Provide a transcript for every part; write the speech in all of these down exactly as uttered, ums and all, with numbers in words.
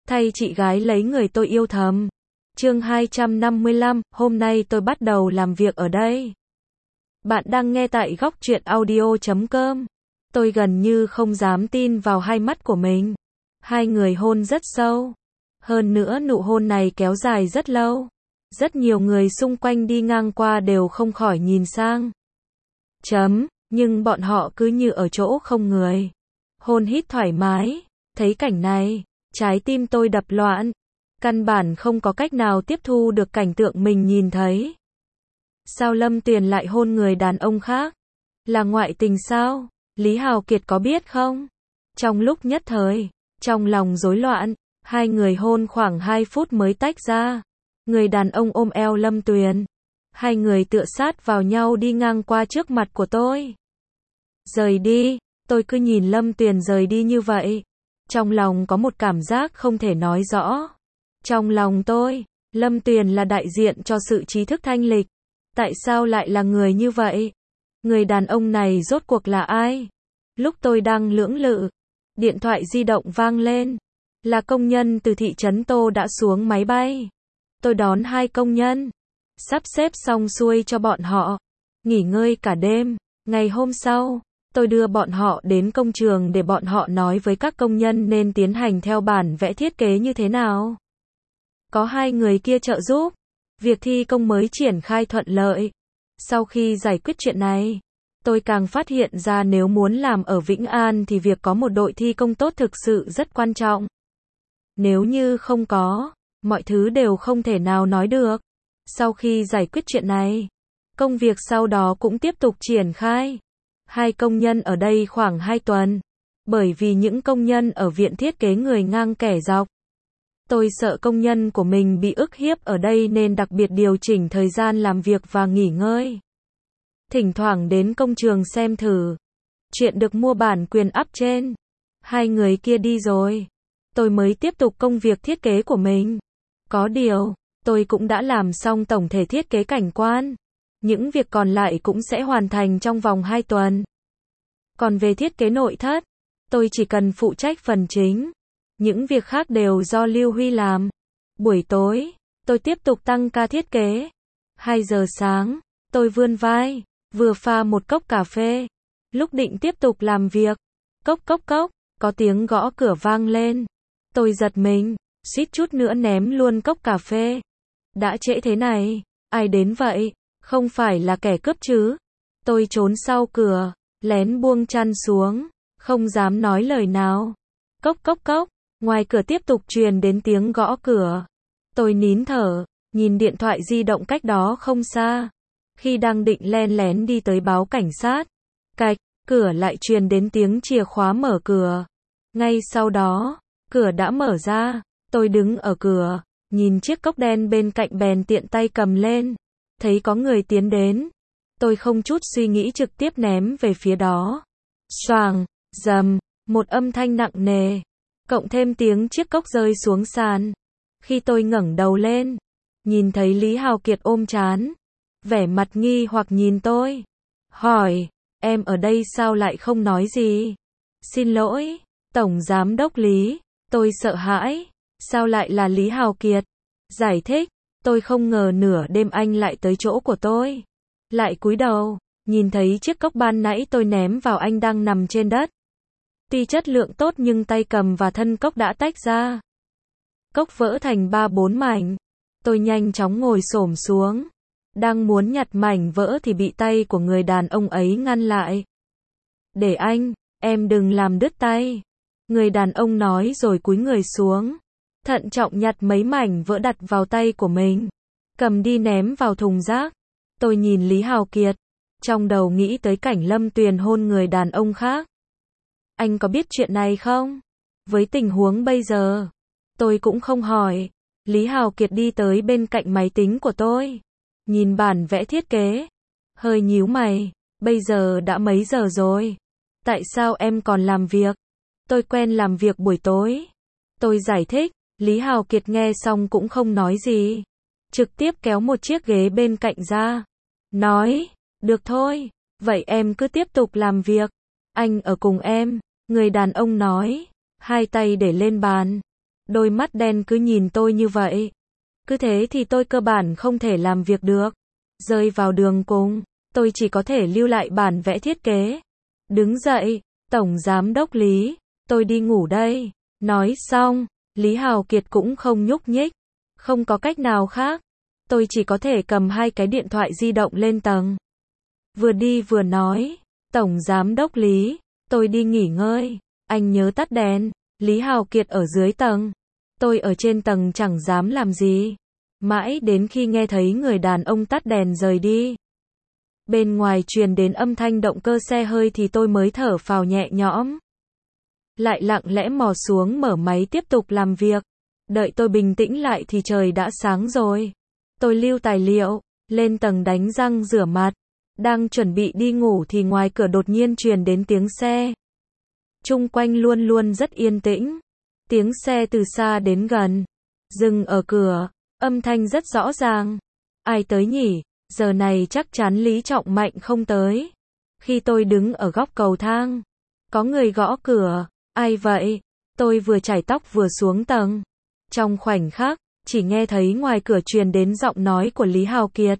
thay chị gái lấy người tôi yêu thầm. Chương hai trăm năm mươi lăm, hôm nay tôi bắt đầu làm việc ở đây. Bạn đang nghe tại góc truyện audio chấm com. Tôi gần như không dám tin vào hai mắt của mình. Hai người hôn rất sâu. Hơn nữa nụ hôn này kéo dài rất lâu. Rất nhiều người xung quanh đi ngang qua đều không khỏi nhìn sang. Chấm, nhưng bọn họ cứ như ở chỗ không người. Hôn hít thoải mái. Thấy cảnh này, trái tim tôi đập loạn. Căn bản không có cách nào tiếp thu được cảnh tượng mình nhìn thấy. Sao Lâm Tuyền lại hôn người đàn ông khác? Là ngoại tình sao? Lý Hào Kiệt có biết không? Trong lúc nhất thời, trong lòng rối loạn, hai người hôn khoảng hai phút mới tách ra. Người đàn ông ôm eo Lâm Tuyền. Hai người tựa sát vào nhau đi ngang qua trước mặt của tôi. Rời đi, tôi cứ nhìn Lâm Tuyền rời đi như vậy. Trong lòng có một cảm giác không thể nói rõ. Trong lòng tôi, Lâm Tuyền là đại diện cho sự trí thức thanh lịch. Tại sao lại là người như vậy? Người đàn ông này rốt cuộc là ai? Lúc tôi đang lưỡng lự, điện thoại di động vang lên. Là công nhân từ thị trấn Tô đã xuống máy bay. Tôi đón hai công nhân, sắp xếp xong xuôi cho bọn họ, nghỉ ngơi cả đêm. Ngày hôm sau, tôi đưa bọn họ đến công trường để bọn họ nói với các công nhân nên tiến hành theo bản vẽ thiết kế như thế nào. Có hai người kia trợ giúp, việc thi công mới triển khai thuận lợi. Sau khi giải quyết chuyện này, tôi càng phát hiện ra nếu muốn làm ở Vĩnh An thì việc có một đội thi công tốt thực sự rất quan trọng. Nếu như không có, mọi thứ đều không thể nào nói được. Sau khi giải quyết chuyện này, công việc sau đó cũng tiếp tục triển khai. Hai công nhân ở đây khoảng hai tuần, bởi vì những công nhân ở viện thiết kế người ngang kẻ dọc. Tôi sợ công nhân của mình bị ức hiếp ở đây nên đặc biệt điều chỉnh thời gian làm việc và nghỉ ngơi. Thỉnh thoảng đến công trường xem thử. Chuyện được mua bản quyền up trên. Hai người kia đi rồi. Tôi mới tiếp tục công việc thiết kế của mình. Có điều, tôi cũng đã làm xong tổng thể thiết kế cảnh quan. Những việc còn lại cũng sẽ hoàn thành trong vòng hai tuần. Còn về thiết kế nội thất, tôi chỉ cần phụ trách phần chính. Những việc khác đều do Lưu Huy làm. Buổi tối, tôi tiếp tục tăng ca thiết kế. hai giờ sáng, tôi vươn vai, vừa pha một cốc cà phê. Lúc định tiếp tục làm việc, cốc cốc cốc, có tiếng gõ cửa vang lên. Tôi giật mình, suýt chút nữa ném luôn cốc cà phê. Đã trễ thế này, ai đến vậy? Không phải là kẻ cướp chứ? Tôi trốn sau cửa, lén buông chăn xuống, không dám nói lời nào. Cốc cốc cốc, ngoài cửa tiếp tục truyền đến tiếng gõ cửa. Tôi nín thở, nhìn điện thoại di động cách đó không xa. Khi đang định len lén đi tới báo cảnh sát, cạch, cửa lại truyền đến tiếng chìa khóa mở cửa. Ngay sau đó, cửa đã mở ra. Tôi đứng ở cửa, nhìn chiếc cốc đen bên cạnh bèn tiện tay cầm lên. Thấy có người tiến đến, tôi không chút suy nghĩ trực tiếp ném về phía đó. Xoàng, dầm, một âm thanh nặng nề, cộng thêm tiếng chiếc cốc rơi xuống sàn. Khi tôi ngẩng đầu lên, nhìn thấy Lý Hào Kiệt ôm trán, vẻ mặt nghi hoặc nhìn tôi, hỏi, em ở đây sao lại không nói gì? Xin lỗi, Tổng Giám đốc Lý, tôi sợ hãi, sao lại là Lý Hào Kiệt? Giải thích, tôi không ngờ nửa đêm anh lại tới chỗ của tôi. Lại cúi đầu, nhìn thấy chiếc cốc ban nãy tôi ném vào anh đang nằm trên đất. Tuy chất lượng tốt nhưng tay cầm và thân cốc đã tách ra. Cốc vỡ thành ba bốn mảnh. Tôi nhanh chóng ngồi xổm xuống. Đang muốn nhặt mảnh vỡ thì bị tay của người đàn ông ấy ngăn lại. Để anh, em đừng làm đứt tay. Người đàn ông nói rồi cúi người xuống. Thận trọng nhặt mấy mảnh vỡ đặt vào tay của mình. Cầm đi ném vào thùng rác. Tôi nhìn Lý Hào Kiệt. Trong đầu nghĩ tới cảnh Lâm Tuyền hôn người đàn ông khác. Anh có biết chuyện này không? Với tình huống bây giờ, tôi cũng không hỏi. Lý Hào Kiệt đi tới bên cạnh máy tính của tôi. Nhìn bản vẽ thiết kế. Hơi nhíu mày. Bây giờ đã mấy giờ rồi? Tại sao em còn làm việc? Tôi quen làm việc buổi tối. Tôi giải thích. Lý Hào Kiệt nghe xong cũng không nói gì. Trực tiếp kéo một chiếc ghế bên cạnh ra. Nói, được thôi, vậy em cứ tiếp tục làm việc. Anh ở cùng em, người đàn ông nói, hai tay để lên bàn. đôi mắt đen cứ nhìn tôi như vậy. Cứ thế thì tôi cơ bản không thể làm việc được. Rơi vào đường cùng, tôi chỉ có thể lưu lại bản vẽ thiết kế. Đứng dậy, Tổng Giám đốc Lý, tôi đi ngủ đây. Nói xong, Lý Hào Kiệt cũng không nhúc nhích. Không có cách nào khác. Tôi chỉ có thể cầm hai cái điện thoại di động lên tầng. Vừa đi vừa nói, Tổng Giám đốc Lý, tôi đi nghỉ ngơi. Anh nhớ tắt đèn. Lý Hào Kiệt ở dưới tầng. Tôi ở trên tầng chẳng dám làm gì. Mãi đến khi nghe thấy người đàn ông tắt đèn rời đi. Bên ngoài truyền đến âm thanh động cơ xe hơi thì tôi mới thở phào nhẹ nhõm. Lại lặng lẽ mò xuống mở máy tiếp tục làm việc. Đợi tôi bình tĩnh lại thì trời đã sáng rồi. Tôi lưu tài liệu, lên tầng đánh răng rửa mặt. Đang chuẩn bị đi ngủ thì ngoài cửa đột nhiên truyền đến tiếng xe. Chung quanh luôn luôn rất yên tĩnh. Tiếng xe từ xa đến gần. Dừng ở cửa, âm thanh rất rõ ràng. Ai tới nhỉ? Giờ này chắc chắn Lý Trọng Mạnh không tới. Khi tôi đứng ở góc cầu thang, có người gõ cửa. Ai vậy? Tôi vừa chải tóc vừa xuống tầng. Trong khoảnh khắc, chỉ nghe thấy ngoài cửa truyền đến giọng nói của Lý Hào Kiệt.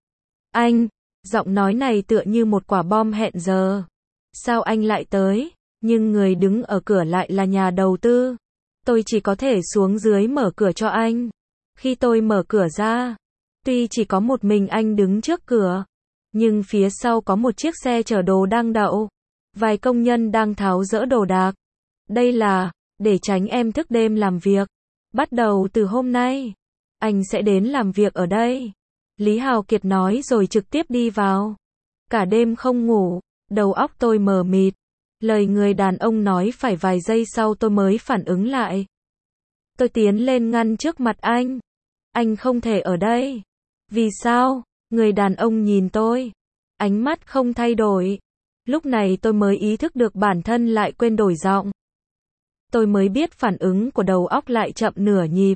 Anh, giọng nói này tựa như một quả bom hẹn giờ. Sao anh lại tới? Nhưng người đứng ở cửa lại là nhà đầu tư. Tôi chỉ có thể xuống dưới mở cửa cho anh. Khi tôi mở cửa ra, tuy chỉ có một mình anh đứng trước cửa, nhưng phía sau có một chiếc xe chở đồ đang đậu. Vài công nhân đang tháo dỡ đồ đạc. Đây là, để tránh em thức đêm làm việc. Bắt đầu từ hôm nay, anh sẽ đến làm việc ở đây. Lý Hào Kiệt nói rồi trực tiếp đi vào. Cả đêm không ngủ, đầu óc tôi mờ mịt. Lời người đàn ông nói phải vài giây sau tôi mới phản ứng lại. Tôi tiến lên ngăn trước mặt anh. Anh không thể ở đây. Vì sao? Người đàn ông nhìn tôi. Ánh mắt không thay đổi. Lúc này tôi mới ý thức được bản thân lại quên đổi giọng. Tôi mới biết phản ứng của đầu óc lại chậm nửa nhịp.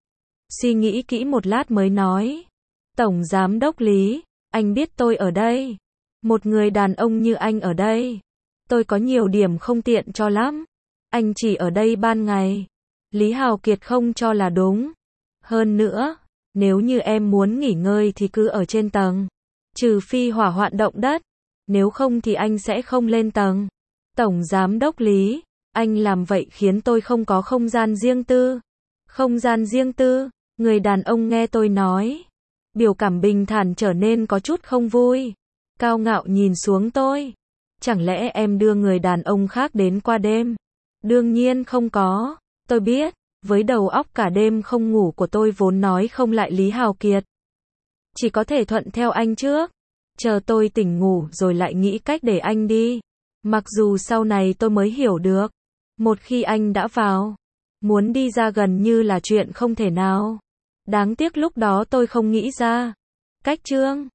Suy nghĩ kỹ một lát mới nói. Tổng Giám đốc Lý, anh biết tôi ở đây. Một người đàn ông như anh ở đây. Tôi có nhiều điểm không tiện cho lắm. Anh chỉ ở đây ban ngày. Lý Hào Kiệt không cho là đúng. Hơn nữa, nếu như em muốn nghỉ ngơi thì cứ ở trên tầng. Trừ phi hỏa hoạn động đất. Nếu không thì anh sẽ không lên tầng. Tổng Giám đốc Lý, anh làm vậy khiến tôi không có không gian riêng tư. Không gian riêng tư, người đàn ông nghe tôi nói. Biểu cảm bình thản trở nên có chút không vui. Cao ngạo nhìn xuống tôi. Chẳng lẽ em đưa người đàn ông khác đến qua đêm? Đương nhiên không có. Tôi biết, với đầu óc cả đêm không ngủ của tôi vốn nói không lại Lý Hào Kiệt. Chỉ có thể thuận theo anh trước. Chờ tôi tỉnh ngủ rồi lại nghĩ cách để anh đi. Mặc dù sau này tôi mới hiểu được. Một khi anh đã vào, muốn đi ra gần như là chuyện không thể nào. Đáng tiếc lúc đó tôi không nghĩ ra. Cách chương